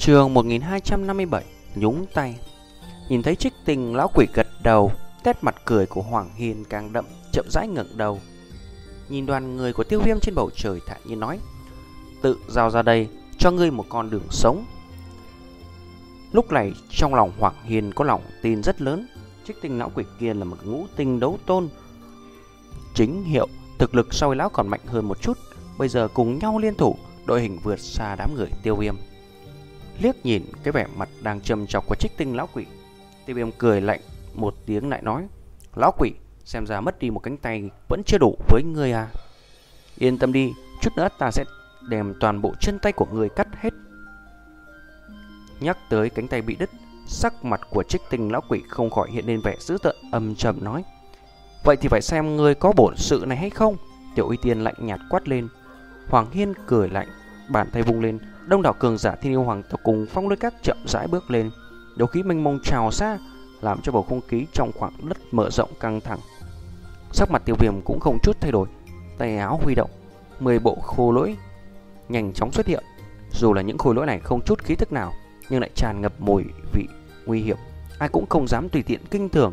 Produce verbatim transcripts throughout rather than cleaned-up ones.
Chương một nghìn hai trăm năm mươi bảy. Nhúng tay. Nhìn thấy Trích Tinh lão quỷ gật đầu, nét mặt cười của Hoàng Hiên càng đậm, chậm rãi ngẩng đầu. Nhìn đoàn người của Tiêu Viêm trên bầu trời thản nhiên nói: "Tự giao ra đây, cho ngươi một con đường sống." Lúc này trong lòng Hoàng Hiên có lòng tin rất lớn. Trích Tinh lão quỷ kia là một ngũ tinh đấu tôn chính hiệu, thực lực so với lão còn mạnh hơn một chút. Bây giờ cùng nhau liên thủ, đội hình vượt xa đám người Tiêu Viêm. Liếc nhìn cái vẻ mặt đang trầm trọc của Trích Tinh lão quỷ, Tiêu Viêm cười lạnh một tiếng lại nói: "Lão quỷ, xem ra mất đi một cánh tay vẫn chưa đủ với ngươi à? Yên tâm đi, chút nữa ta sẽ đem toàn bộ chân tay của ngươi cắt hết." Nhắc tới cánh tay bị đứt, sắc mặt của Trích Tinh lão quỷ không khỏi hiện lên vẻ dữ tợn, âm trầm nói: "Vậy thì phải xem ngươi có bổn sự này hay không." Tiểu Uy Tiên lạnh nhạt quát lên. Hoàng Hiên cười lạnh, bàn tay vung lên, đông đảo cường giả Thiên Yêu Hoàng tộc cùng Phong Lôi Các chậm rãi bước lên, đấu khí mênh mông trào ra, làm cho bầu không khí trong khoảng đất mở rộng căng thẳng. Sắc mặt Tiêu Viêm cũng không chút thay đổi, tay áo huy động, mười bộ khô lỗi nhanh chóng xuất hiện. Dù là những khối lỗi này không chút khí tức nào, nhưng lại tràn ngập mùi vị nguy hiểm, ai cũng không dám tùy tiện kinh thường.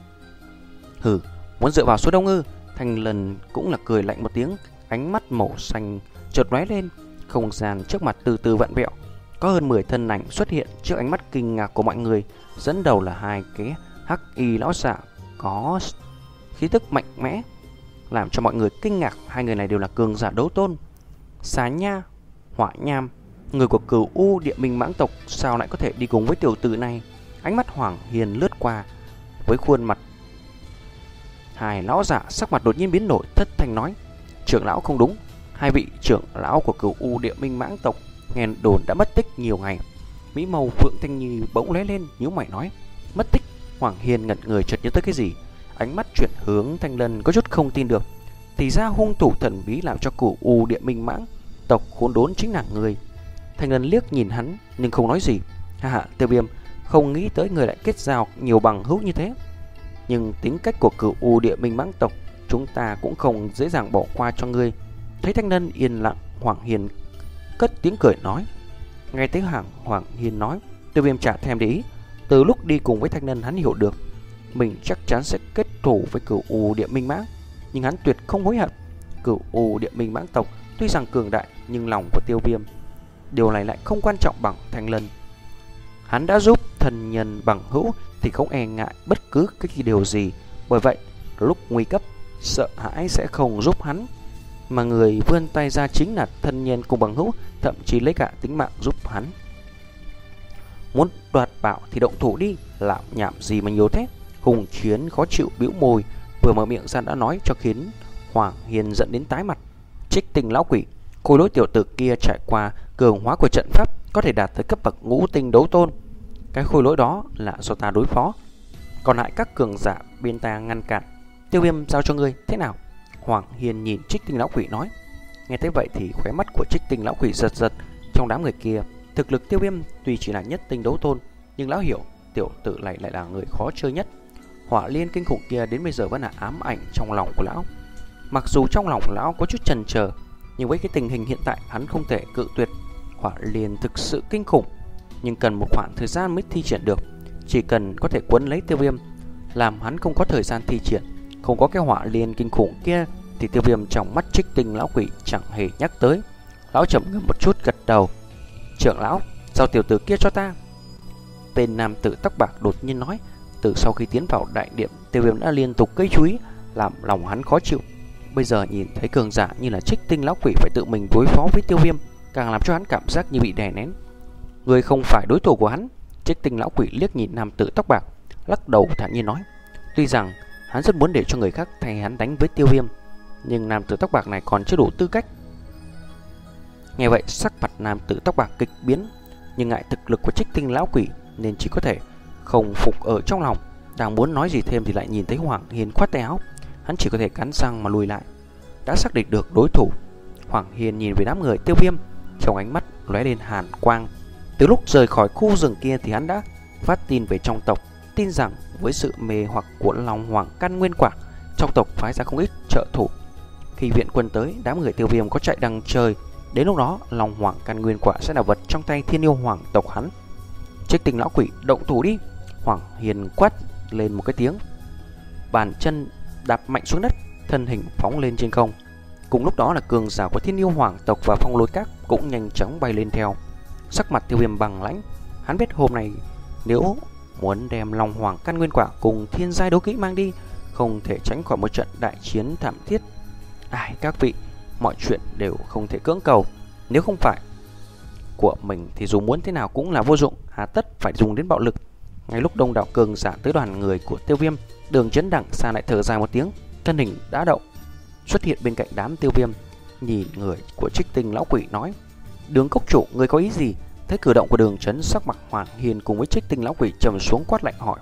"Hừ, muốn dựa vào số đông ư?" Thanh Lần cũng là cười lạnh một tiếng, ánh mắt màu xanh chợt lóe lên, không gian trước mặt từ từ vặn vẹo, có hơn mười thân ảnh xuất hiện trước ánh mắt kinh ngạc của mọi người. Dẫn đầu là hai cái hắc y lão giả có khí tức mạnh mẽ, làm cho mọi người kinh ngạc. Hai người này đều là cường giả đấu tôn. Xà Nha, Hỏa Nham, người của Cửu U Địa Minh mãng tộc, sao lại có thể đi cùng với tiểu tử này? Ánh mắt Hoàng Hiền lướt qua với khuôn mặt hai lão giả, sắc mặt đột nhiên biến đổi, thất thanh nói: "Trưởng lão không đúng, hai vị trưởng lão của Cửu U Địa Minh mãng tộc nghe đồn đã mất tích nhiều ngày." Mỹ màu Phượng Thanh Nhi bỗng lóe lên, nhíu mày nói: "Mất tích?" Hoàng Hiên ngẩn người, chợt nhớ tới cái gì, ánh mắt chuyển hướng Thanh Lân, có chút không tin được. Thì ra hung thủ thần bí làm cho Cửu U Địa Minh mãng tộc khốn đốn chính là người. Thanh Lân liếc nhìn hắn nhưng không nói gì. Ha ha, Tiêu Viêm, không nghĩ tới người lại kết giao nhiều bằng hữu như thế. Nhưng tính cách của Cửu U Địa Minh mãng tộc chúng ta cũng không dễ dàng bỏ qua cho ngươi. Thấy Thanh Lân yên lặng, Hoàng Hiên cất tiếng cười nói. Nghe thấy hàng Hoàng Hiên nói, Tiêu Viêm chả thèm để ý. Từ lúc đi cùng với Thanh Lân, hắn hiểu được mình chắc chắn sẽ kết thù với Cửu U Địa Minh mãng, nhưng hắn tuyệt không hối hận. Cửu U Địa Minh mãng tộc tuy rằng cường đại, nhưng lòng của Tiêu Viêm điều này lại không quan trọng bằng Thanh Lân. Hắn đã giúp thần nhân bằng hữu thì không e ngại bất cứ cái điều gì. Bởi vậy lúc nguy cấp, sợ hãi sẽ không giúp hắn, mà người vươn tay ra chính là thân nhân cùng bằng hữu, thậm chí lấy cả tính mạng giúp hắn. Muốn đoạt bảo thì động thủ đi, làm nhảm gì mà nhiều thế? Hùng Chiến khó chịu bĩu môi, vừa mở miệng ra đã nói cho khiến Hoàng Hiền giận đến tái mặt. Trích Tinh lão quỷ, khối lỗi tiểu tử kia trải qua cường hóa của trận pháp có thể đạt tới cấp bậc ngũ tinh đấu tôn. Cái khối lỗi đó là do ta đối phó, còn lại các cường giả bên ta ngăn cản. Tiêu Viêm giao cho ngươi, thế nào? Hoàng Hiền nhìn Trích Tinh lão quỷ nói. Nghe thấy vậy thì khóe mắt của Trích Tinh lão quỷ giật giật. Trong đám người kia, thực lực Tiêu Viêm tuy chỉ là nhất tinh đấu tôn, nhưng lão hiểu tiểu tử này lại là người khó chơi nhất. Hỏa liên kinh khủng kia đến bây giờ vẫn là ám ảnh trong lòng của lão. Mặc dù trong lòng lão có chút chần chờ, nhưng với cái tình hình hiện tại hắn không thể cự tuyệt. Hỏa liên thực sự kinh khủng, nhưng cần một khoảng thời gian mới thi triển được. Chỉ cần có thể quấn lấy Tiêu Viêm, làm hắn không có thời gian thi triển, không có cái hỏa liên kinh khủng kia, thì Tiêu Viêm trong mắt Trích Tinh lão quỷ chẳng hề nhắc tới. Lão chậm ngâm một chút gật đầu. Trưởng lão, giao tiểu tử kia cho ta. Tên nam tử tóc bạc đột nhiên nói. Từ sau khi tiến vào đại điện, Tiêu Viêm đã liên tục gây chú ý, làm lòng hắn khó chịu. Bây giờ nhìn thấy cường giả như là Trích Tinh lão quỷ phải tự mình đối phó với Tiêu Viêm, càng làm cho hắn cảm giác như bị đè nén. Người không phải đối thủ của hắn. Trích Tinh lão quỷ liếc nhìn nam tử tóc bạc, lắc đầu thản nhiên nói. Tuy rằng hắn rất muốn để cho người khác thay hắn đánh với Tiêu Viêm, nhưng nam tử tóc bạc này còn chưa đủ tư cách. Nghe vậy sắc mặt nam tử tóc bạc kịch biến, nhưng ngại thực lực của Trích Tinh lão quỷ nên chỉ có thể không phục ở trong lòng. Đang muốn nói gì thêm thì lại nhìn thấy Hoàng Hiền khoát tay áo, hắn chỉ có thể cắn răng mà lùi lại. Đã xác định được đối thủ, Hoàng Hiền nhìn về đám người Tiêu Viêm, trong ánh mắt lóe lên hàn quang. Từ lúc rời khỏi khu rừng kia thì hắn đã phát tin về trong tộc, tin rằng với sự mê hoặc của Long Hoàng căn nguyên quả, trong tộc phái ra không ít trợ thủ. Khi viện quân tới, đám người Tiêu Viêm có chạy đằng trời, Đến lúc đó, Long Hoàng căn nguyên quả sẽ là vật trong tay Thiên Yêu Hoàng tộc hắn. Trích Tinh lão quỷ, động thủ đi! Hoàng Hiên quát lên một cái tiếng, bàn chân đạp mạnh xuống đất, thân hình phóng lên trên không. Cùng lúc đó là cường giả của Thiên Yêu Hoàng tộc và Phong Lôi Các cũng nhanh chóng bay lên theo. Sắc mặt Tiêu Viêm bằng lãnh, hắn biết hôm nay nếu muốn đem Long Hoàng căn nguyên quả cùng thiên giai đấu kỹ mang đi, không thể tránh khỏi một trận đại chiến thảm thiết. Ai các vị, mọi chuyện đều không thể cưỡng cầu, nếu không phải của mình thì dù muốn thế nào cũng là vô dụng, hà tất phải dùng đến bạo lực. Ngay lúc đông đảo cường giả tới đoàn người của Tiêu Viêm, Đường Chấn đằng xa lại thở dài một tiếng, thân hình đã động xuất hiện bên cạnh đám Tiêu Viêm, nhìn người của Trích Tinh lão quỷ nói: Đường cốc chủ, người có ý gì? Thấy cử động của Đường Chấn, sắc mặt Hoàng Hiên cùng với Trích Tinh lão quỷ trầm xuống, quát lạnh hỏi: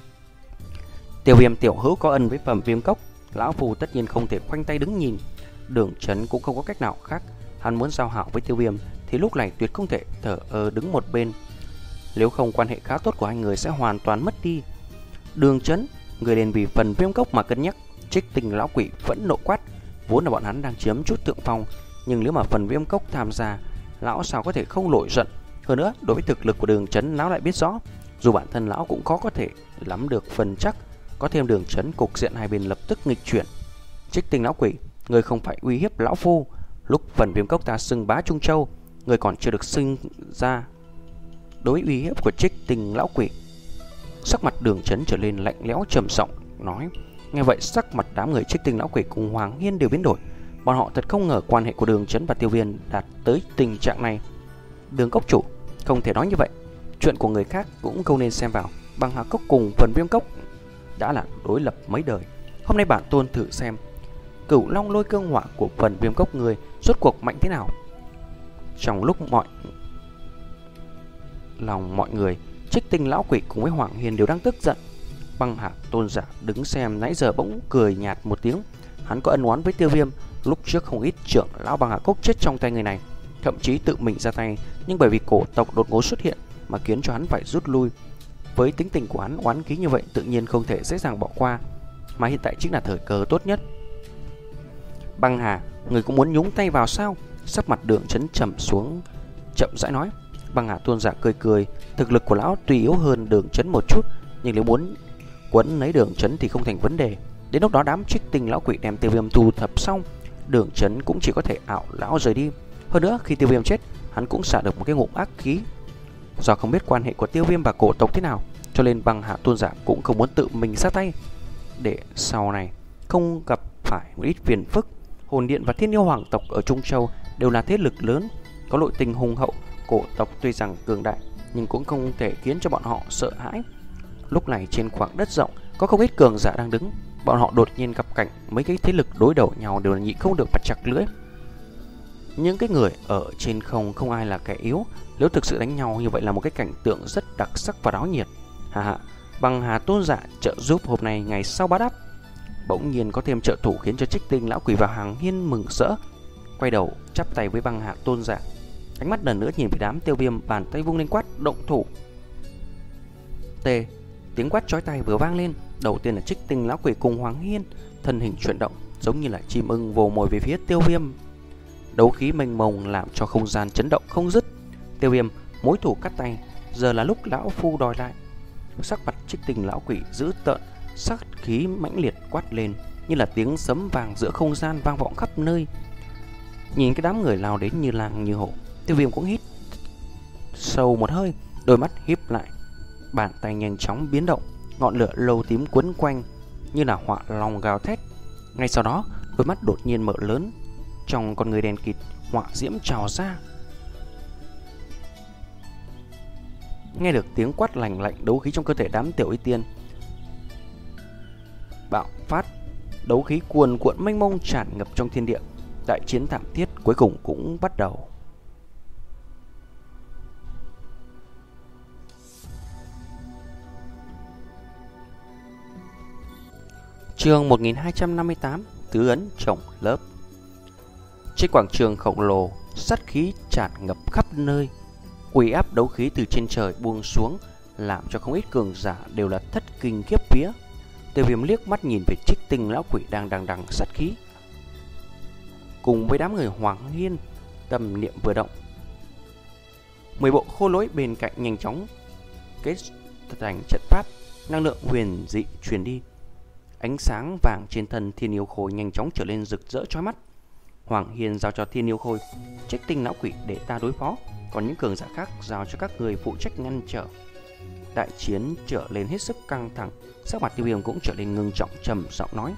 Tiêu Viêm tiểu hữu có ân với Phẩm Viêm Cốc, lão phu tất nhiên không thể khoanh tay đứng nhìn. Đường Chấn cũng không có cách nào khác, hắn muốn giao hảo với Tiêu Viêm thì lúc này tuyệt không thể thở ơ đứng một bên, nếu không quan hệ khá tốt của hai người sẽ hoàn toàn mất đi. Đường Chấn, người liền vì Phần Viêm Cốc mà cân nhắc. Trích Tinh lão quỷ vẫn nộ quát, vốn là bọn hắn đang chiếm chút thượng phong, nhưng nếu mà Phần Viêm Cốc tham gia, lão sao có thể không nổi giận. Hơn nữa, đối với thực lực của Đường Chấn, lão lại biết rõ, dù bản thân lão cũng khó có thể nắm được phần chắc, có thêm Đường Chấn, cục diện hai bên lập tức nghịch chuyển. Trích Tinh lão quỷ, người không phải uy hiếp lão phu. Lúc Phần Viêm Cốc ta xưng bá Trung Châu, người còn chưa được sinh ra. Đối với uy hiếp của Trích Tinh lão quỷ, sắc mặt Đường Chấn trở lên lạnh lẽo trầm giọng nói. Nghe vậy, sắc mặt đám người Trích Tinh lão quỷ cùng Hoàng Hiên đều biến đổi. Bọn họ thật không ngờ quan hệ của Đường Chấn và Tiêu Viêm đạt tới tình trạng này. Đường cốc chủ, không thể nói như vậy. Chuyện của người khác cũng không nên xem vào. Băng Hà Cốc cùng Phần Viêm Cốc đã là đối lập mấy đời. Hôm nay bản tôn thử xem Cửu Long Lôi Cương Hỏa của Phần Viêm Cốc người rốt cuộc mạnh thế nào. Trong lúc mọi lòng mọi người, Trích Tinh lão quỷ cùng với Hoàng Hiên đều đang tức giận. Băng Hà tôn giả đứng xem nãy giờ bỗng cười nhạt một tiếng. Hắn có ân oán với Tiêu Viêm, lúc trước không ít trưởng lão Băng Hà Cốc chết trong tay người này, thậm chí tự mình ra tay, nhưng bởi vì cổ tộc đột ngột xuất hiện mà khiến cho hắn phải rút lui. Với tính tình của hắn oán khí như vậy, tự nhiên không thể dễ dàng bỏ qua, mà hiện tại chính là thời cơ tốt nhất. Băng Hà, người cũng muốn nhúng tay vào sao? Sắc mặt Đường Chấn trầm xuống, chậm rãi nói. Băng Hà tôn giả cười cười, thực lực của lão tuy yếu hơn Đường Chấn một chút, nhưng nếu muốn quấn lấy Đường Chấn thì không thành vấn đề. Đến lúc đó đám Trích Tinh lão quỷ đem Tiêu Viêm thu thập xong, Đường Chấn cũng chỉ có thể ảo lão rời đi. Hơn nữa, khi Tiêu Viêm chết, hắn cũng xả được một cái ngụm ác khí. Do không biết quan hệ của Tiêu Viêm và cổ tộc thế nào, cho nên Băng Hà tôn giả cũng không muốn tự mình ra tay, để sau này không gặp phải một ít phiền phức. Hồn Điện và Thiên Yêu Hoàng tộc ở Trung Châu đều là thế lực lớn, có nội tình hùng hậu. Cổ tộc tuy rằng cường đại, nhưng cũng không thể khiến cho bọn họ sợ hãi. Lúc này trên khoảng đất rộng có không ít cường giả đang đứng, bọn họ đột nhiên gặp cảnh mấy cái thế lực đối đầu nhau đều là nhịn không được bật chặt lưỡi. Những cái người ở trên không không ai là kẻ yếu, nếu thực sự đánh nhau như vậy là một cái cảnh tượng rất đặc sắc và náo nhiệt. Hà hà, Băng Hà tôn giả trợ giúp hôm nay ngày sau bá đáp. Bỗng nhiên có thêm trợ thủ khiến cho Trích Tinh lão quỷ và Hoàng Hiên mừng rỡ, quay đầu chắp tay với Băng Hà tôn giả, ánh mắt lần nữa nhìn về đám Tiêu Viêm, bàn tay vung lên quát động thủ. T, tiếng quát chói tai vừa vang lên, đầu tiên là Trích Tinh lão quỷ cùng Hoàng Hiên thân hình chuyển động, giống như là chim ưng vồ mồi về phía Tiêu Viêm. Đấu khí mênh mông làm cho không gian chấn động không dứt. Tiêu Viêm mối thủ cắt tay, giờ là lúc lão phu đòi lại. Sắc mặt Trích Tinh lão quỷ dữ tợn, sắc khí mãnh liệt quát lên, như là tiếng sấm vàng giữa không gian vang vọng khắp nơi. Nhìn cái đám người lao đến như lang như hổ, Tiêu Viêm cũng hít sâu một hơi, đôi mắt híp lại, bàn tay nhanh chóng biến động, ngọn lửa lâu tím quấn quanh như là hỏa long gào thét. Ngay sau đó, đôi mắt đột nhiên mở lớn, trong con người đen kịt hỏa diễm trào ra. Nghe được tiếng quát lành lạnh, đấu khí trong cơ thể đám tiểu y tiên bạo phát, đấu khí cuồn cuộn mênh mông tràn ngập trong thiên địa. Đại chiến thảm thiết cuối cùng cũng bắt đầu. Chương một nghìn hai trăm năm mươi tám, tứ ấn chồng lớp. Trên quảng trường khổng lồ, sát khí tràn ngập khắp nơi, uy áp đấu khí từ trên trời buông xuống, làm cho không ít cường giả đều là thất kinh khiếp vía. Tiêu Viêm liếc mắt nhìn về Trích Tinh lão quỷ đang đằng đằng sát khí, cùng với đám người Hoàng Hiên Tâm niệm vừa động, mười bộ khô lỗi bên cạnh nhanh chóng kết thành trận pháp, năng lượng huyền dị truyền đi. Ánh sáng vàng trên thân Thiên Yêu Khôi nhanh chóng trở lên rực rỡ chói mắt. Hoàng Hiên giao cho Thiên Yêu Khôi Trích Tinh lão quỷ để ta đối phó, còn những cường giả khác giao cho các người phụ trách ngăn trở. Đại chiến trở lên hết sức căng thẳng, sắc mặt Tiêu Viêm cũng trở nên ngưng trọng, trầm giọng nói: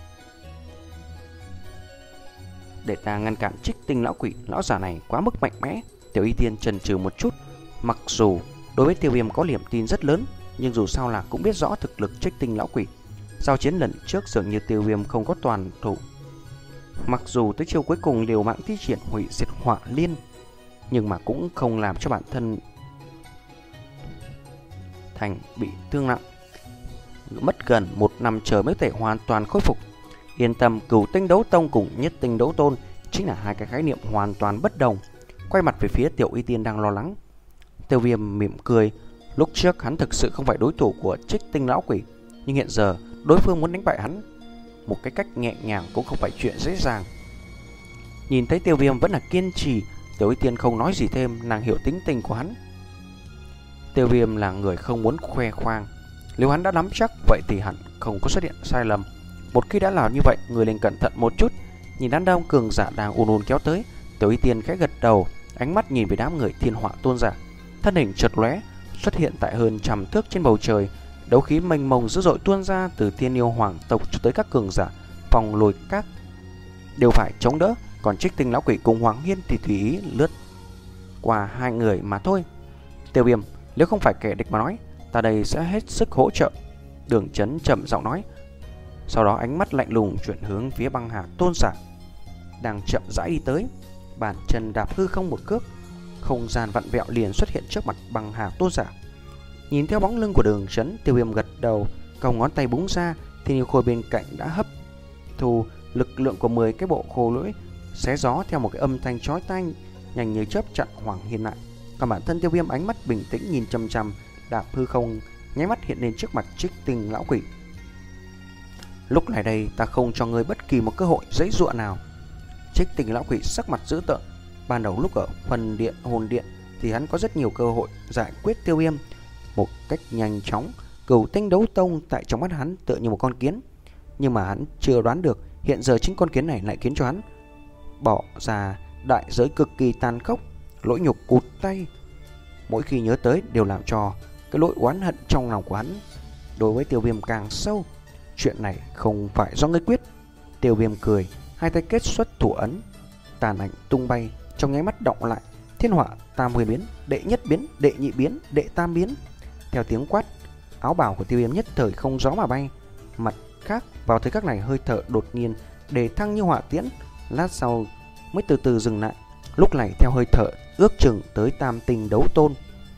để ta ngăn cản Trích Tinh lão quỷ, lão giả này quá mức mạnh mẽ. Tiểu Y Tiên chần chừ một chút, mặc dù đối với Tiêu Viêm có niềm tin rất lớn, nhưng dù sao là cũng biết rõ thực lực Trích Tinh lão quỷ. Giao chiến lần trước dường như Tiêu Viêm không có toàn thủ, mặc dù tới chiều cuối cùng liều mạng thi triển hủy diệt hỏa liên, nhưng mà cũng không làm cho bản thân thành bị thương nặng. Mất gần một năm trời mới có thể hoàn toàn khôi phục. Yên tâm, Cửu Tinh Đấu Tông cùng Nhất Tinh Đấu Tôn chính là hai cái khái niệm hoàn toàn bất đồng. Quay mặt về phía Tiểu Y Tiên đang lo lắng, Tiêu Viêm mỉm cười. Lúc trước hắn thực sự không phải đối thủ của Trích Tinh lão quỷ, nhưng hiện giờ đối phương muốn đánh bại hắn một cái cách nhẹ nhàng cũng không phải chuyện dễ dàng. Nhìn thấy Tiêu Viêm vẫn là kiên trì, Tiểu Y Tiên không nói gì thêm, nàng hiểu tính tình của hắn. Tiêu Viêm là người không muốn khoe khoang, nếu hắn đã nắm chắc vậy thì hẳn không có xuất hiện sai lầm. Một khi đã làm như vậy, người nên cẩn thận một chút. Nhìn đám đông cường giả đang ùn ùn kéo tới, Tiểu Y Tiên khẽ gật đầu, ánh mắt nhìn về đám người Thiên Họa tôn giả, thân hình chợt lóe xuất hiện tại hơn trăm thước trên bầu trời. Đấu khí mênh mông dữ dội tuôn ra từ Thiên Yêu Hoàng tộc cho tới các cường giả phòng lùi các đều phải chống đỡ, còn Trích Tinh lão quỷ cùng Hoàng Hiên thì tùy ý lướt qua hai người mà thôi. Tiêu Viêm, nếu không phải kẻ địch mà nói, ta đây sẽ hết sức hỗ trợ. Đường Chấn trầm giọng nói, sau đó ánh mắt lạnh lùng chuyển hướng phía Băng Hà tôn giả đang chậm rãi đi tới, bàn chân đạp hư không một cước, không gian vặn vẹo liền xuất hiện trước mặt Băng Hà tôn giả. Nhìn theo bóng lưng của Đường Chấn, Tiêu Viêm gật đầu, cong ngón tay búng ra, Thiên Yêu Khôi bên cạnh đã hấp thu lực lượng của mười cái bộ khô lưỡi, xé gió theo một cái âm thanh chói tai, nhanh như chớp chặn Hoàng Hiên lại. Còn bản thân Tiêu Viêm ánh mắt bình tĩnh nhìn chăm chăm, đạp hư không, nháy mắt hiện lên trước mặt Trích Tinh lão quỷ. Lúc này đây ta không cho ngươi bất kỳ một cơ hội giãy giụa nào. Trích Tinh lão quỷ sắc mặt dữ tợn. Ban đầu lúc ở phần điện hồn điện thì hắn có rất nhiều cơ hội giải quyết Tiêu Viêm một cách nhanh chóng. Cửu Tinh Đấu Tông tại trong mắt hắn tựa như một con kiến, nhưng mà hắn chưa đoán được hiện giờ chính con kiến này lại khiến cho hắn bỏ ra đại giới cực kỳ tàn khốc, lỗi nhục cụt tay. Mỗi khi nhớ tới đều làm cho cái lỗi oán hận trong lòng của hắn đối với Tiêu Viêm càng sâu. Chuyện này không phải do ngươi quyết. Tiêu Viêm cười, hai tay kết xuất thủ ấn, tàn ảnh tung bay, trong nháy mắt động lại. Thiên Họa Tam Huyền biến, đệ nhất biến, đệ nhị biến, đệ tam biến. Theo tiếng quát, áo bào của Tiêu Viêm nhất thời không gió mà bay. Mặt khác, vào thời khắc này hơi thở đột nhiên đề thăng như hỏa tiễn, lát sau mới từ từ dừng lại. Lúc này theo hơi thở ước chừng tới Tam Tinh Đấu Tôn.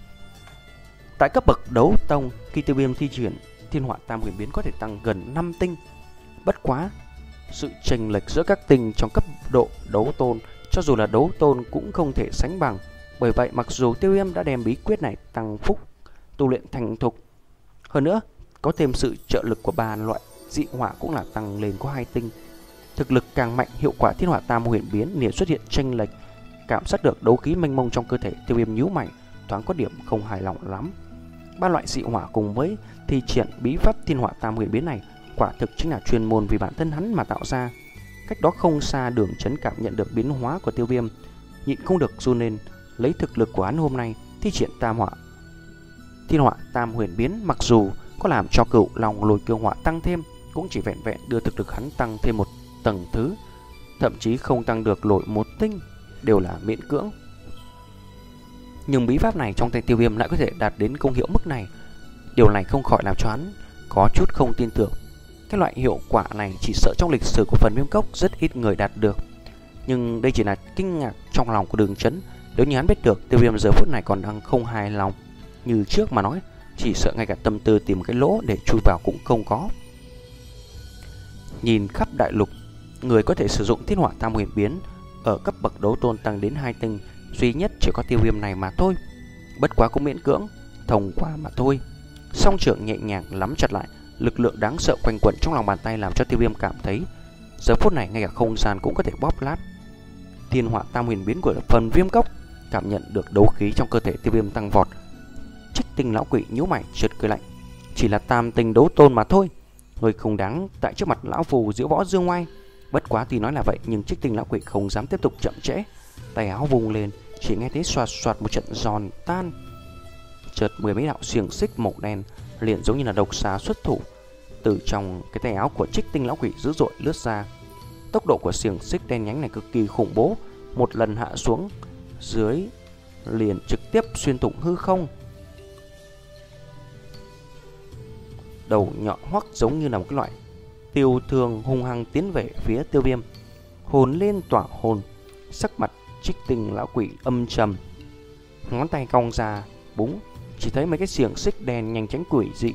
Tại cấp bậc đấu tông, khi Tiêu Viêm thi triển Thiên Họa Tam Huyền biến có thể tăng gần năm tinh. Bất quá, sự chênh lệch giữa các tinh trong cấp độ đấu tôn, cho dù là đấu tôn cũng không thể sánh bằng. Bởi vậy mặc dù Tiêu Viêm đã đem bí quyết này tăng phúc tu luyện thành thục, hơn nữa có thêm sự trợ lực của ba loại dị hỏa cũng là tăng lên có hai tinh. Thực lực càng mạnh, hiệu quả Thiên Họa Tam Huyền biến liền xuất hiện chênh lệch. Cảm giác được đấu khí mênh mông trong cơ thể, Tiêu Viêm nhíu mày, thoáng có điểm không hài lòng lắm. Ba loại dị hỏa cùng với thi triển bí pháp Thiên Họa Tam Huyền biến này quả thực chính là chuyên môn vì bản thân hắn mà tạo ra. Cách đó không xa, Đường Chấn cảm nhận được biến hóa của Tiêu Viêm, nhịn không được run lên. Lấy thực lực của hắn hôm nay, thi triển Tam Họa Thiên Họa Tam Huyền biến mặc dù có làm cho Cửu Long Lôi Cương Hỏa tăng thêm, cũng chỉ vẹn vẹn đưa thực lực hắn tăng thêm một tầng thứ, thậm chí không tăng được nổi một tinh, đều là miễn cưỡng. Nhưng bí pháp này trong tay Tiêu Viêm lại có thể đạt đến công hiệu mức này, điều này không khỏi làm cho hắn có chút không tin tưởng. Cái loại hiệu quả này chỉ sợ trong lịch sử của phần Viêm Cốc rất ít người đạt được. Nhưng đây chỉ là kinh ngạc trong lòng của Đường Chấn. Nếu như hắn biết được Tiêu Viêm giờ phút này còn đang không hài lòng như trước mà nói, chỉ sợ ngay cả tâm tư tìm cái lỗ để chui vào cũng không có. Nhìn khắp đại lục, người có thể sử dụng Thiên Họa Tam Huyền biến ở cấp bậc đấu tôn tăng đến hai tinh, duy nhất chỉ có Tiêu Viêm này mà thôi. Bất quá cũng miễn cưỡng thông qua mà thôi. Song trưởng nhẹ nhàng nắm chặt lại, lực lượng đáng sợ quanh quẩn trong lòng bàn tay làm cho Tiêu Viêm cảm thấy giờ phút này ngay cả không gian cũng có thể bóp lát. Thiên Hỏa Tam Huyền biến của phần Viêm Cốc. Cảm nhận được đấu khí trong cơ thể Tiêu Viêm tăng vọt, Trích Tinh lão quỷ nhíu mày chợt cười lạnh. Chỉ là tam tinh đấu tôn mà thôi, người không đáng tại trước mặt lão phù diễu võ dương ngoai. Bất quá tuy nói là vậy, nhưng Trích Tinh lão quỷ không dám tiếp tục chậm trễ, tay áo vung lên, chỉ nghe thấy xoạt xoạt một trận giòn tan. Chợt mười mấy đạo xiềng xích màu đen liền giống như là độc xà xuất thủ, từ trong cái tay áo của Trích Tinh lão quỷ dữ dội lướt ra. Tốc độ của xiềng xích đen nhánh này cực kỳ khủng bố, một lần hạ xuống dưới liền trực tiếp xuyên thủng hư không. Đầu nhọn hoắc giống như là một cái loại tiêu thương hung hăng tiến về phía Tiêu Viêm. Hồn lên tỏa hồn, sắc mặt Trích Tinh lão quỷ âm trầm, ngón tay cong ra búng, chỉ thấy mấy cái xiềng xích đen nhanh chóng quỷ dị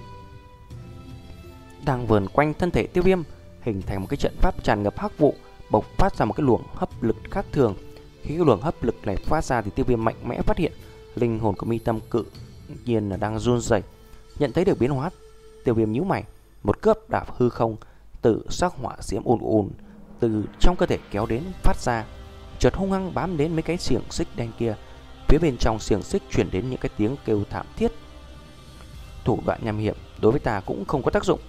đang vờn quanh thân thể Tiêu Viêm, hình thành một cái trận pháp tràn ngập hắc vụ, bộc phát ra một cái luồng hấp lực khác thường. Khi cái luồng hấp lực này phát ra thì Tiêu Viêm mạnh mẽ phát hiện linh hồn của mi tâm cự nhiên là đang run rẩy. Nhận thấy được biến hóa, Tiêu Viêm nhíu mày, một cước đạp hư không, tự sắc hỏa diễm ùn ùn từ trong cơ thể kéo đến phát ra, chợt hung hăng bám đến mấy cái xiềng xích đen kia. Phía bên trong xiềng xích truyền đến những cái tiếng kêu thảm thiết. Thủ đoạn nham hiểm đối với ta cũng không có tác dụng.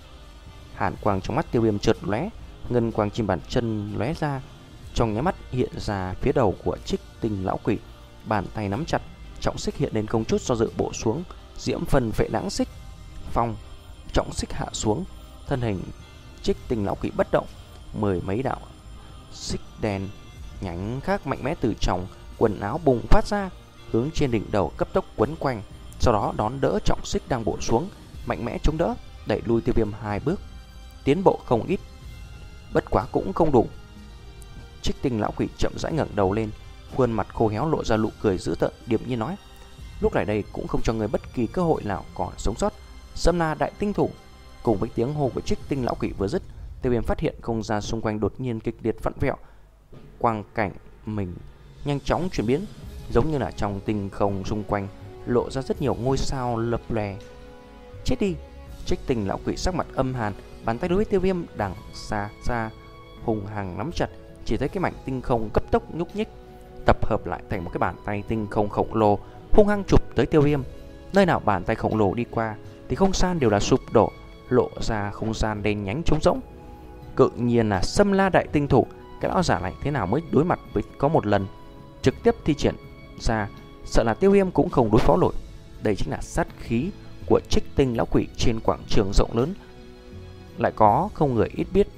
Hàn quang trong mắt Tiêu Viêm chợt lóe, ngân quang chim bàn chân lóe ra, trong nháy mắt hiện ra phía đầu của Trích Tinh lão quỷ, bàn tay nắm chặt, trọng xích hiện lên không chút do dự bổ xuống, diễm phần phệ lãng xích phong, trọng xích hạ xuống, thân hình Trích Tinh lão quỷ bất động, mười mấy đạo xích đen nhánh khác mạnh mẽ từ trong quần áo bùng phát ra, hướng trên đỉnh đầu cấp tốc quấn quanh, sau đó đón đỡ trọng xích đang bổ xuống, mạnh mẽ chống đỡ, đẩy lui Tiêu Viêm hai bước, tiến bộ không ít, bất quá cũng không đủ. Trích Tinh lão quỷ chậm rãi ngẩng đầu lên, khuôn mặt khô héo lộ ra nụ cười dữ tợn, điềm nhiên nói: lúc này đây cũng không cho người bất kỳ cơ hội nào còn sống sót. Sâm La đại tinh thủ. Cùng với tiếng hô của Trích Tinh lão quỷ vừa dứt, Tiêu Viêm phát hiện không gian xung quanh đột nhiên kịch liệt vặn vẹo, quang cảnh mình nhanh chóng chuyển biến, giống như là trong tinh không xung quanh lộ ra rất nhiều ngôi sao lập lòe. Chết đi! Trích Tinh lão quỷ sắc mặt âm hàn, bàn tay đối với Tiêu Viêm đằng xa xa hùng hằng nắm chặt, chỉ thấy cái mảnh tinh không cấp tốc nhúc nhích, tập hợp lại thành một cái bàn tay tinh không khổng lồ, hung hăng chụp tới Tiêu Viêm. Nơi nào bàn tay khổng lồ đi qua thì không gian đều là sụp đổ, lộ ra không gian đen nhánh trống rỗng. Cự nhiên là Sâm La đại tinh thủ. Cái lão giả này thế nào mới đối mặt với có một lần trực tiếp thi triển ra, sợ là Tiêu Viêm cũng không đối phó nổi. Đây chính là sát khí của Trích Tinh lão quỷ trên quảng trường rộng lớn, lại có không người ít biết.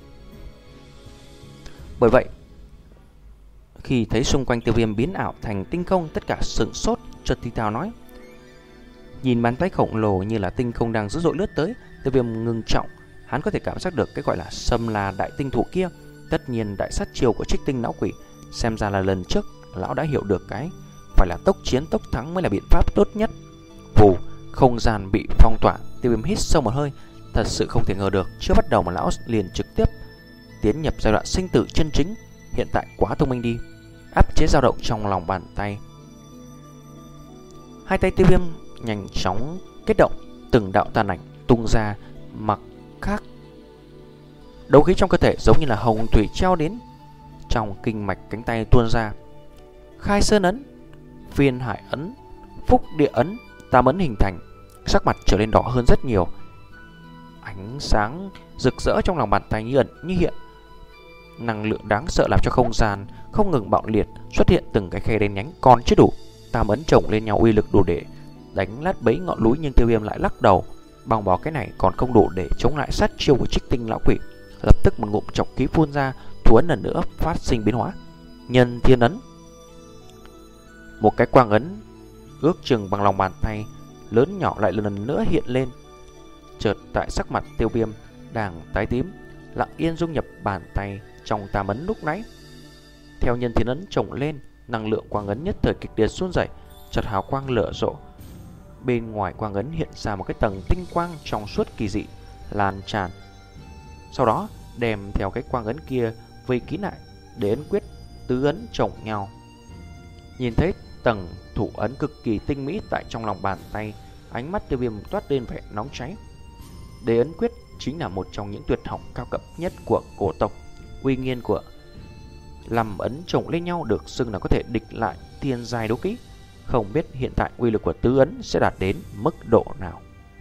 Bởi vậy, khi thấy xung quanh Tiêu Viêm biến ảo thành tinh không, tất cả sửng sốt, chợt thì thào nói: nhìn bàn tay khổng lồ như là tinh không đang dữ dội lướt tới, Tiêu Viêm ngưng trọng, hắn có thể cảm giác được cái gọi là Sâm La đại tinh thủ kia. Tất nhiên đại sát chiêu của Trích Tinh lão quỷ, xem ra là lần trước lão đã hiểu được cái phải là tốc chiến tốc thắng mới là biện pháp tốt nhất. Vù, không gian bị phong tỏa, Tiêu Viêm hít sâu một hơi, thật sự không thể ngờ được chưa bắt đầu mà lão liền trực tiếp tiến nhập giai đoạn sinh tử chân chính. Hiện tại quá thông minh đi. Áp chế dao động trong lòng bàn tay, hai tay Tiêu Viêm nhanh chóng kết động, từng đạo tàn ảnh tung ra, mặc khác đấu khí trong cơ thể giống như là hồng thủy treo đến trong kinh mạch cánh tay tuôn ra. Khai Sơn ấn, Phiên Hải ấn, Phúc Địa ấn, Tam ấn hình thành, sắc mặt trở nên đỏ hơn rất nhiều. Ánh sáng rực rỡ trong lòng bàn tay như ẩn như hiện, năng lượng đáng sợ làm cho không gian không ngừng bạo liệt, xuất hiện từng cái khe đen nhánh còn chưa đủ. Tam ấn chồng lên nhau uy lực đủ để đánh lát bấy ngọn núi, nhưng Tiêu Viêm lại lắc đầu, bằng bỏ cái này còn không đủ để chống lại sát chiêu của Trích Tinh lão quỷ. Lập tức một ngụm trọng khí phun ra, thủ ấn lần nữa phát sinh biến hóa, Nhân Thiên ấn. Một cái quang ấn ước chừng bằng lòng bàn tay lớn nhỏ lại lần nữa hiện lên. Chợt tại sắc mặt Tiêu Viêm đang tái tím, lặng yên dung nhập bàn tay trong tam ấn lúc nãy. Theo Nhân Thiên ấn chồng lên, năng lượng quang ấn nhất thời kịch liệt run rẩy, chợt hào quang lửa rộ. Bên ngoài quang ấn hiện ra một cái tầng tinh quang trong suốt kỳ dị lan tràn, sau đó đem theo cái quang ấn kia vây kín lại, để ấn quyết tứ ấn chồng nhau. Nhìn thấy tầng thủ ấn cực kỳ tinh mỹ tại trong lòng bàn tay, ánh mắt Tiêu Viêm toát lên vẻ nóng cháy. Đế ấn quyết chính là một trong những tuyệt học cao cấp nhất của cổ tộc, uy nghiêm của làm ấn chồng lên nhau được xưng là có thể địch lại thiên giai đấu kỹ. Không biết hiện tại uy lực của tứ ấn sẽ đạt đến mức độ nào.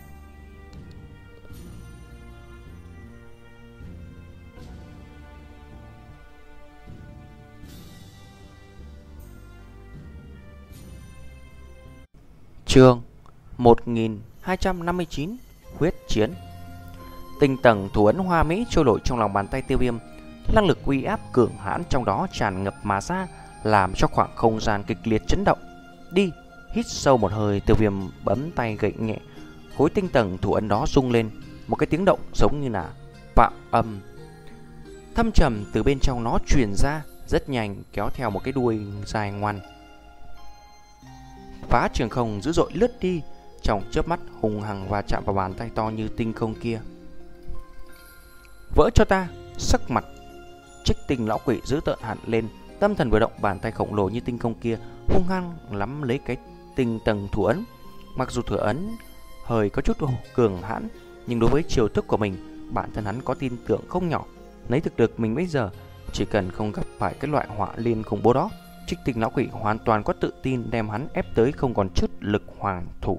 Chương một nghìn hai trăm năm mươi chín Huyết chiến. Tinh tầng thủ ấn hoa mỹ trôi nổi trong lòng bàn tay Tiêu Viêm, năng lực uy áp cường hãn trong đó tràn ngập mà ra, làm cho khoảng không gian kịch liệt chấn động. Đi, hít sâu một hơi, Tiêu Viêm bấm tay gậy nhẹ, khối tinh tầng thủ ấn đó rung lên, một cái tiếng động giống như là vạm âm thâm trầm từ bên trong nó truyền ra, rất nhanh kéo theo một cái đuôi dài ngoằn, phá trường không dữ dội lướt đi, trong chớp mắt hùng hằng và chạm vào bàn tay to như tinh không kia. Vỡ cho ta! Sắc mặt Trích Tinh lão quỷ giữ tợn hẳn lên, tâm thần vừa động, bàn tay khổng lồ như tinh không kia hung hăng nắm lấy cái tinh tầng thủ ấn. Mặc dù thủ ấn hơi có chút cường hãn, nhưng đối với chiêu thức của mình, bản thân hắn có tin tưởng không nhỏ. Lấy thực lực mình bây giờ, chỉ cần không gặp phải cái loại họa liên khủng bố đó, Trích Tinh lão quỷ hoàn toàn có tự tin đem hắn ép tới không còn chút lực hoàn thủ.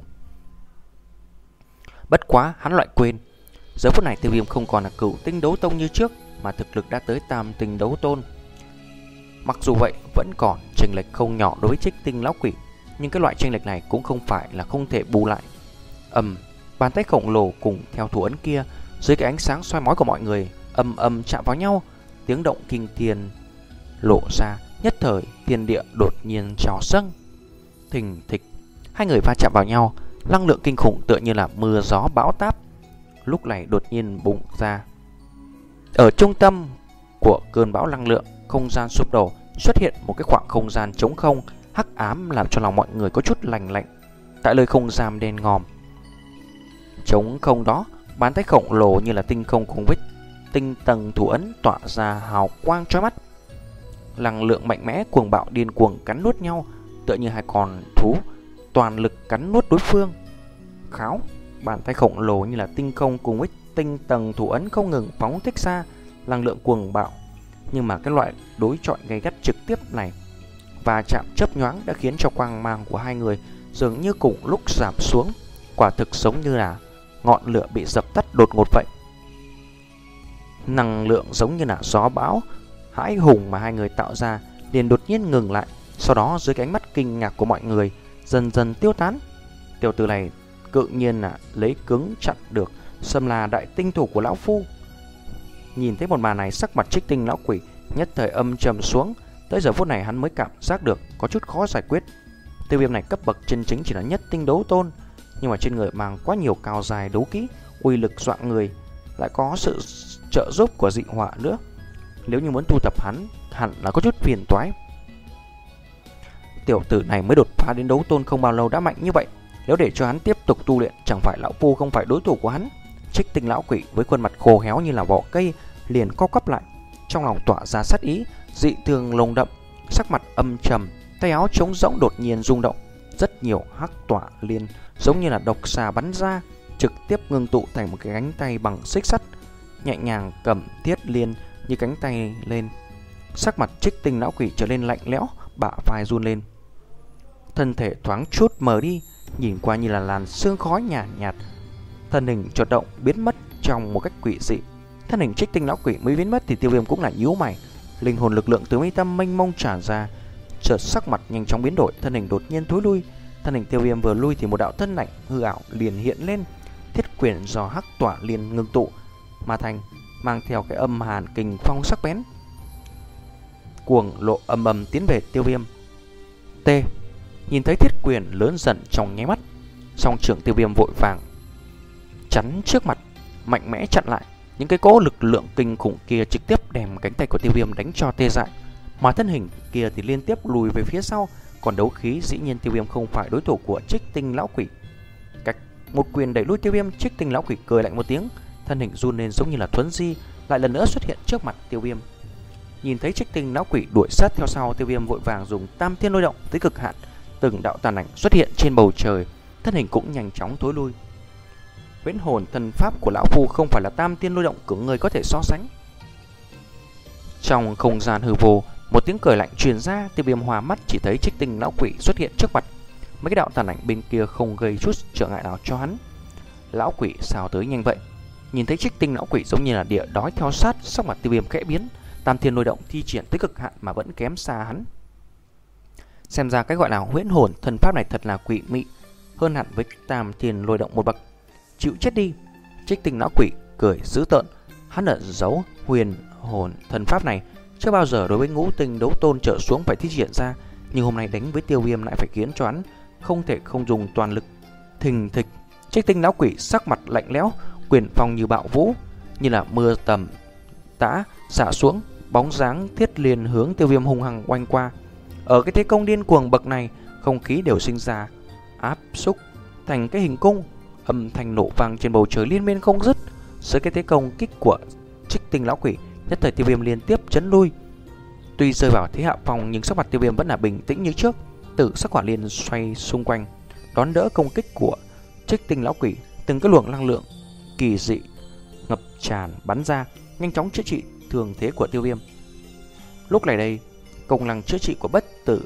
Bất quá hắn lại quên, giờ phút này Tiêu Viêm không còn là cửu tinh đấu tông như trước, mà thực lực đã tới tam tinh đấu tôn. Mặc dù vậy vẫn còn chênh lệch không nhỏ đối với Trích Tinh lão quỷ, nhưng cái loại chênh lệch này cũng không phải là không thể bù lại. Ầm, bàn tay khổng lồ cùng theo thủ ấn kia dưới cái ánh sáng soi mói của mọi người âm âm chạm vào nhau, tiếng động kinh thiên lộ ra, nhất thời thiên địa đột nhiên trào dâng. Thình thịch, hai người va chạm vào nhau, năng lượng kinh khủng tựa như là mưa gió bão táp lúc này đột nhiên bùng ra. Ở trung tâm của cơn bão năng lượng, không gian sụp đổ, xuất hiện một cái khoảng không gian trống không, hắc ám làm cho lòng mọi người có chút lạnh lạnh. Tại nơi không gian đen ngòm trống không đó, bàn tay khổng lồ như là tinh không cùng với tinh tầng thủ ấn tỏa ra hào quang chói mắt. Năng lượng mạnh mẽ cuồng bạo điên cuồng cắn nuốt nhau, tựa như hai con thú toàn lực cắn nuốt đối phương. Kháo, bàn tay khổng lồ như là tinh không cùng với tinh tầng thủ ấn không ngừng phóng thích ra năng lượng cuồng bạo, nhưng mà cái loại đối chọi gay gắt trực tiếp này và chạm chớp nhoáng đã khiến cho quang mang của hai người dường như cùng lúc giảm xuống, quả thực giống như là ngọn lửa bị dập tắt đột ngột vậy. Năng lượng giống như là gió bão hãi hùng mà hai người tạo ra liền đột nhiên ngừng lại, sau đó dưới cái ánh mắt kinh ngạc của mọi người dần dần tiêu tán. Tiểu tử này cự nhiên là lấy cứng chặn được Sâm La đại tinh thủ của lão phu. Nhìn thấy một màn này, sắc mặt Trích Tinh lão quỷ nhất thời âm trầm xuống. Tới giờ phút này hắn mới cảm giác được có chút khó giải quyết. Tiêu Viêm này cấp bậc chân chính chỉ là nhất tinh đấu tôn, nhưng mà trên người mang quá nhiều cao dài đấu kỹ, uy lực dọa người, lại có sự trợ giúp của dị họa nữa. Nếu như muốn thu thập hắn, hẳn là có chút phiền toái. Tiểu tử này mới đột phá đến đấu tôn không bao lâu đã mạnh như vậy, nếu để cho hắn tiếp tục tu luyện, chẳng phải lão phu không phải đối thủ của hắn. Trích Tinh lão quỷ với khuôn mặt khô héo như là vỏ cây liền co quắp lại, trong lòng tỏa ra sát ý dị thường nồng đậm, sắc mặt âm trầm, tay áo trống rỗng đột nhiên rung động, rất nhiều hắc tỏa liên giống như là độc xà bắn ra, trực tiếp ngưng tụ thành một cái cánh tay bằng xích sắt, nhẹ nhàng cầm thiết liên như cánh tay lên. Sắc mặt Trích Tinh lão quỷ trở nên lạnh lẽo, bả vai run lên, thân thể thoáng chút mờ đi, nhìn qua như là làn sương khói nhàn nhạt, nhạt. Thân hình chợt động biến mất trong một cách quỷ dị. Thân hình Trích Tinh lão quỷ mới biến mất thì Tiêu Viêm cũng là nhíu mày, linh hồn lực lượng từ mi tâm mênh mông tràn ra, chợt sắc mặt nhanh chóng biến đổi, thân hình đột nhiên thối lui. Thân hình Tiêu Viêm vừa lui thì một đạo thân ảnh hư ảo liền hiện lên, thiết quyền do hắc tỏa liền ngưng tụ mà thành, mang theo cái âm hàn kình phong sắc bén, cuồng lộ âm ầm tiến về Tiêu Viêm. T nhìn thấy thiết quyền lớn dần trong nháy mắt, song trưởng Tiêu Viêm vội vàng chắn trước mặt, mạnh mẽ chặn lại những cái cỗ lực lượng kinh khủng kia, trực tiếp đem cánh tay của Tiêu Viêm đánh cho tê dại, mà thân hình kia thì liên tiếp lùi về phía sau. Còn đấu khí dĩ nhiên Tiêu Viêm không phải đối thủ của Trích Tinh lão quỷ. Cách một quyền đẩy lui Tiêu Viêm, Trích Tinh lão quỷ cười lạnh một tiếng, thân hình run lên giống như là thuấn di, lại lần nữa xuất hiện trước mặt Tiêu Viêm. Nhìn thấy Trích Tinh lão quỷ đuổi sát theo sau, Tiêu Viêm vội vàng dùng Tam Thiên Lôi Động tới cực hạn, từng đạo tàn ảnh xuất hiện trên bầu trời, thân hình cũng nhanh chóng thối lui. Huyễn hồn thần pháp của lão phu không phải là Tam Thiên Lôi Động của người có thể so sánh. Trong không gian hư vô, Một tiếng cười lạnh truyền ra, Tiêu Viêm hòa mắt chỉ thấy Trích Tinh lão quỷ xuất hiện trước mặt. Mấy cái đạo tàn ảnh bên kia không gây chút trở ngại nào cho hắn. Lão quỷ sao tới nhanh vậy? Nhìn thấy Trích Tinh lão quỷ giống như là địa đói theo sát, sắc mặt Tiêu Viêm khẽ biến. Tam Thiên Lôi Động thi triển tới cực hạn mà vẫn kém xa hắn. Xem ra cái gọi là huyễn hồn thần pháp này thật là quỷ mị, hơn hẳn với Tam Thiên Lôi Động một bậc. Chịu chết đi! Trích Tinh lão quỷ cười dữ tợn. Hắn ẩn giấu huyền hồn thần pháp này chưa bao giờ đối với ngũ tinh đấu tôn trở xuống phải thi triển ra, nhưng hôm nay đánh với Tiêu Viêm lại phải khiến cho hắn không thể không dùng toàn lực. Thình thịch, Trích Tinh lão quỷ sắc mặt lạnh lẽo, quyền phong như bạo vũ, như là mưa tầm tã xả xuống, bóng dáng Thiết Liên hướng Tiêu Viêm hung hăng oanh qua. Ở cái thế công điên cuồng bậc này, không khí đều sinh ra áp xúc thành cái hình cung, âm thanh nổ vang trên bầu trời liên miên không dứt. Dưới cái thế công kích của Trích Tinh lão quỷ, nhất thời Tiêu Viêm liên tiếp chấn lui. Tuy rơi vào thế hạ phòng nhưng sắc mặt Tiêu Viêm vẫn là bình tĩnh như trước. Tử sắc hỏa liên xoay xung quanh, đón đỡ công kích của Trích Tinh lão quỷ. Từng cái luồng năng lượng kỳ dị ngập tràn bắn ra, nhanh chóng chữa trị thương thế của Tiêu Viêm. Lúc này đây, công năng chữa trị của bất tử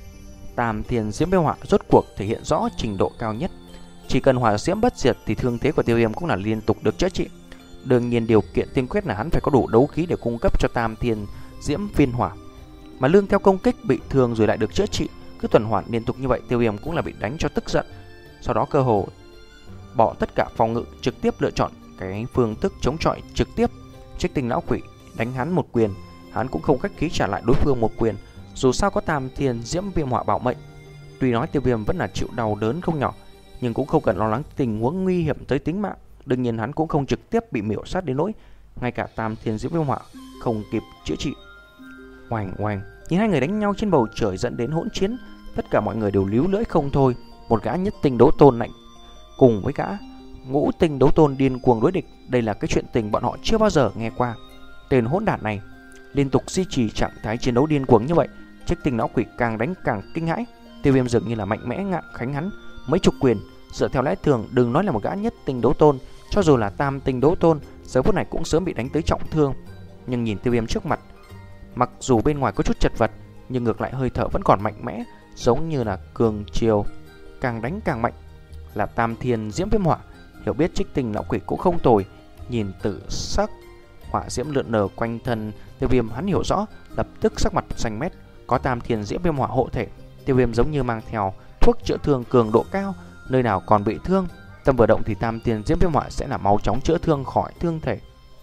Tam Thiên Diễm Viêm Hỏa rốt cuộc thể hiện rõ trình độ cao nhất. Chỉ cần hỏa diễm bất diệt thì thương thế của Tiêu Viêm cũng là liên tục được chữa trị. Đương nhiên điều kiện tiên quyết là hắn phải có đủ đấu khí để cung cấp cho Tam Thiên Diễm Viên Hỏa. Mà lương theo công kích bị thương rồi lại được chữa trị, cứ tuần hoàn liên tục như vậy, Tiêu Viêm cũng là bị đánh cho tức giận. Sau đó cơ hồ bỏ tất cả phòng ngự, trực tiếp lựa chọn cái phương thức chống chọi trực tiếp. Trích Tinh lão quỷ đánh hắn một quyền, hắn cũng không khách khí trả lại đối phương một quyền. Dù sao có Tam Thiên Diễm Viêm Hỏa bảo mệnh, tuy nói Tiêu Viêm vẫn là chịu đau đớn không nhỏ, nhưng cũng không cần lo lắng tình huống nguy hiểm tới tính mạng. Đương nhiên hắn cũng không trực tiếp bị miểu sát đến nỗi ngay cả Tam Thiên Diễm Viêm Hỏa không kịp chữa trị. Oanh oanh, nhìn hai người đánh nhau trên bầu trời dẫn đến hỗn chiến, tất cả mọi người đều líu lưỡi không thôi. Một gã nhất tinh đấu tôn lạnh cùng với gã ngũ tinh đấu tôn điên cuồng đối địch, đây là cái chuyện tình bọn họ chưa bao giờ nghe qua. Tên hỗn đản này liên tục duy trì trạng thái chiến đấu điên cuồng như vậy, Trích Tinh lão quỷ càng đánh càng kinh hãi. Tiêu Viêm dường như là mạnh mẽ ngạo khánh hắn mấy chục quyền. Dựa theo lẽ thường, đừng nói là một gã nhất tinh đấu tôn, cho dù là tam tinh đấu tôn, giờ phút này cũng sớm bị đánh tới trọng thương. Nhưng nhìn Tiêu Viêm trước mặt, mặc dù bên ngoài có chút chật vật, nhưng ngược lại hơi thở vẫn còn mạnh mẽ, giống như là cường triều, càng đánh càng mạnh. Là Tam Thiên Diễm Viêm Hỏa, hiểu biết Trích Tinh lão quỷ cũng không tồi. Nhìn tự sắc hỏa diễm lượn lờ quanh thân Tiêu Viêm, hắn hiểu rõ, lập tức sắc mặt xanh mét. Có Tam Thiên Diễm Viêm Hỏa hộ thể, Tiêu Viêm giống như mang theo thuốc chữa thương cường độ cao, nơi nào còn bị thương, tâm vừa động thì Tam Thiên Diễm Viêm Hỏa sẽ là máu chóng chữa thương khỏi thương thể.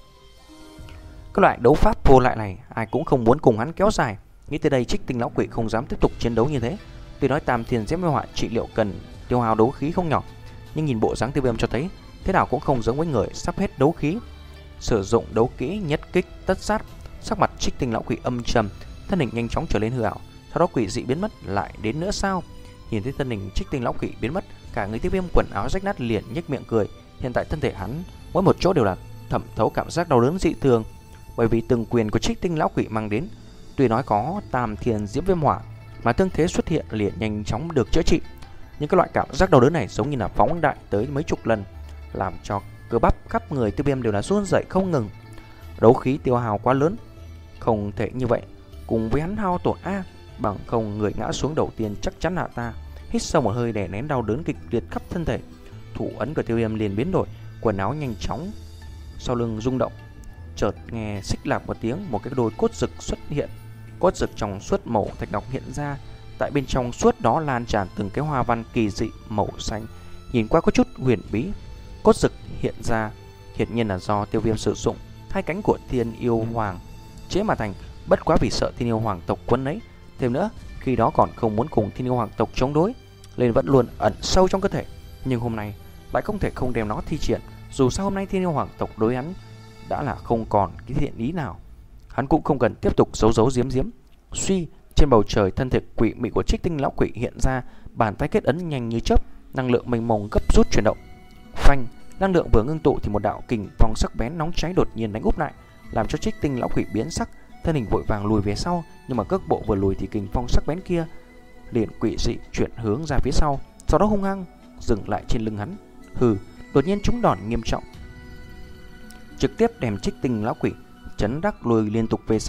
Cái loại đấu pháp vô lại này ai cũng không muốn cùng hắn kéo dài. Nghĩ tới đây, Trích Tinh lão quỷ không dám tiếp tục chiến đấu như thế. Tuy nói Tam Thiên Diễm Viêm Hỏa trị liệu cần tiêu hao đấu khí không nhỏ, nhưng nhìn bộ dáng Tiêu Viêm cho thấy thế nào cũng không giống với người sắp hết đấu khí. Sử dụng đấu kỹ nhất kích tất sát, sắc mặt Trích Tinh lão quỷ âm trầm, thân hình nhanh chóng trở lên hư ảo, sau đó quỷ dị biến mất. Lại đến nữa sao? Nhìn thấy thân hình Trích Tinh lão quỷ biến mất, cả người Tiêu Viêm quần áo rách nát liền nhếch miệng cười. Hiện tại thân thể hắn mỗi một chỗ đều là thẩm thấu cảm giác đau đớn dị thường, bởi vì từng quyền của Trích Tinh lão quỷ mang đến. Tuy nói có Tam Thiên Diễm Viêm Hỏa, mà thương thế xuất hiện liền nhanh chóng được chữa trị, nhưng cái loại cảm giác đau đớn này giống như là phóng đại tới mấy chục lần, làm cho cơ bắp khắp người Tiêu Viêm đều là run rẩy không ngừng. Đấu khí tiêu hao quá lớn, không thể như vậy cùng với hắn hao tổn a, bằng không người ngã xuống đầu tiên chắc chắn là ta. Hít sâu một hơi đè nén đau đớn kịch liệt khắp thân thể, thủ ấn của Tiêu Viêm liền biến đổi, quần áo nhanh chóng sau lưng rung động. Chợt nghe xích lạc một tiếng, một cái đôi cốt rực xuất hiện. Cốt rực trong suốt màu thạch ngọc hiện ra, tại bên trong suốt đó lan tràn từng cái hoa văn kỳ dị màu xanh, nhìn qua có chút huyền bí. Cốt rực hiện ra hiển nhiên là do Tiêu Viêm sử dụng hai cánh của Thiên Yêu Hoàng chế mà thành, bất quá vì sợ Thiên Yêu Hoàng tộc quấn lấy. Thêm nữa, khi đó còn không muốn cùng Thiên Yêu Hoàng tộc chống đối, nên vẫn luôn ẩn sâu trong cơ thể. Nhưng hôm nay lại không thể không đem nó thi triển. Dù sao hôm nay Thiên Yêu Hoàng tộc đối hắn đã là không còn cái thiện ý nào, hắn cũng không cần tiếp tục giấu giấu giếm giếm. Suy, trên bầu trời thân thể quỷ mị của Trích Tinh lão quỷ hiện ra, bàn tay kết ấn nhanh như chớp, năng lượng mênh mông gấp rút chuyển động. Phanh, năng lượng vừa ngưng tụ thì một đạo kình phong sắc bén nóng cháy đột nhiên đánh úp lại, làm cho Trích Tinh lão quỷ biến sắc, thân hình vội vàng lùi về sau. Nhưng mà cước bộ vừa lùi thì kình phong sắc bén kia liền quỷ dị chuyển hướng ra phía sau, sau đó hung hăng dừng lại trên lưng hắn. Hừ, đột nhiên trúng đòn nghiêm trọng, trực tiếp đem Trích Tinh lão quỷ chấn đắc lùi liên tục về sau.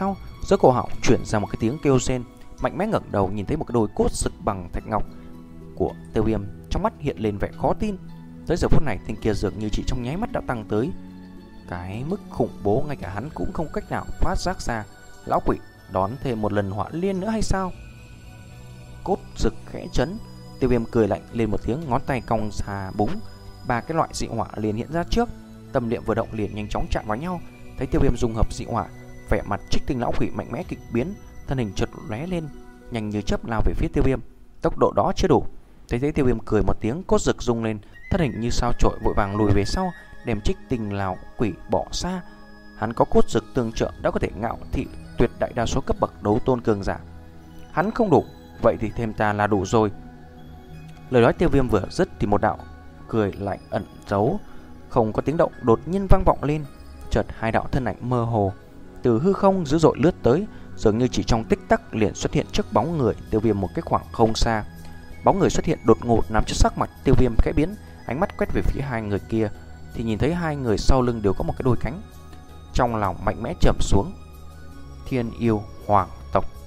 Giữa cổ họng chuyển ra một cái tiếng kêu rên. Mạnh mẽ ngẩng đầu nhìn thấy một cái đôi cốt sực bằng thạch ngọc của Tiêu Viêm, trong mắt hiện lên vẻ khó tin. Tới giờ phút này, thanh kia dường như chỉ trong nháy mắt đã tăng tới cái mức khủng bố ngay cả hắn cũng không cách nào phát giác ra. Lão quỷ đón thêm một lần họa liên nữa hay sao? Cốt rực khẽ chấn, Tiêu Viêm cười lạnh lên một tiếng, ngón tay cong ra búng, ba cái loại dị hỏa liền hiện ra trước. Tâm niệm vừa động liền nhanh chóng chạm vào nhau. Thấy Tiêu Viêm dung hợp dị hỏa, vẻ mặt Trích Tinh lão quỷ mạnh mẽ kịch biến, thân hình chợt lóe lên, nhanh như chớp lao về phía Tiêu Viêm. Tốc độ đó chưa đủ. Thấy thế Tiêu Viêm cười một tiếng, cốt rực rung lên, thân hình như sao chổi vội vàng lùi về sau, đem Trích Tinh lão quỷ bỏ xa. Hắn có cốt rực tương trợ đã có thể ngạo thị tuyệt đại đa số cấp bậc đấu tôn cường giả. Hắn không đủ, vậy thì thêm ta là đủ rồi. Lời nói Tiêu Viêm vừa dứt thì một đạo cười lạnh ẩn giấu không có tiếng động đột nhiên vang vọng lên. Chợt hai đạo thân ảnh mơ hồ từ hư không dữ dội lướt tới, dường như chỉ trong tích tắc liền xuất hiện trước bóng người Tiêu Viêm một cái khoảng không xa. Bóng người xuất hiện đột ngột làm cho sắc mặt Tiêu Viêm khẽ biến, ánh mắt quét về phía hai người kia thì nhìn thấy hai người sau lưng đều có một cái đôi cánh. Trong lòng mạnh mẽ trầm xuống. Thiên yêu hoàng tộc.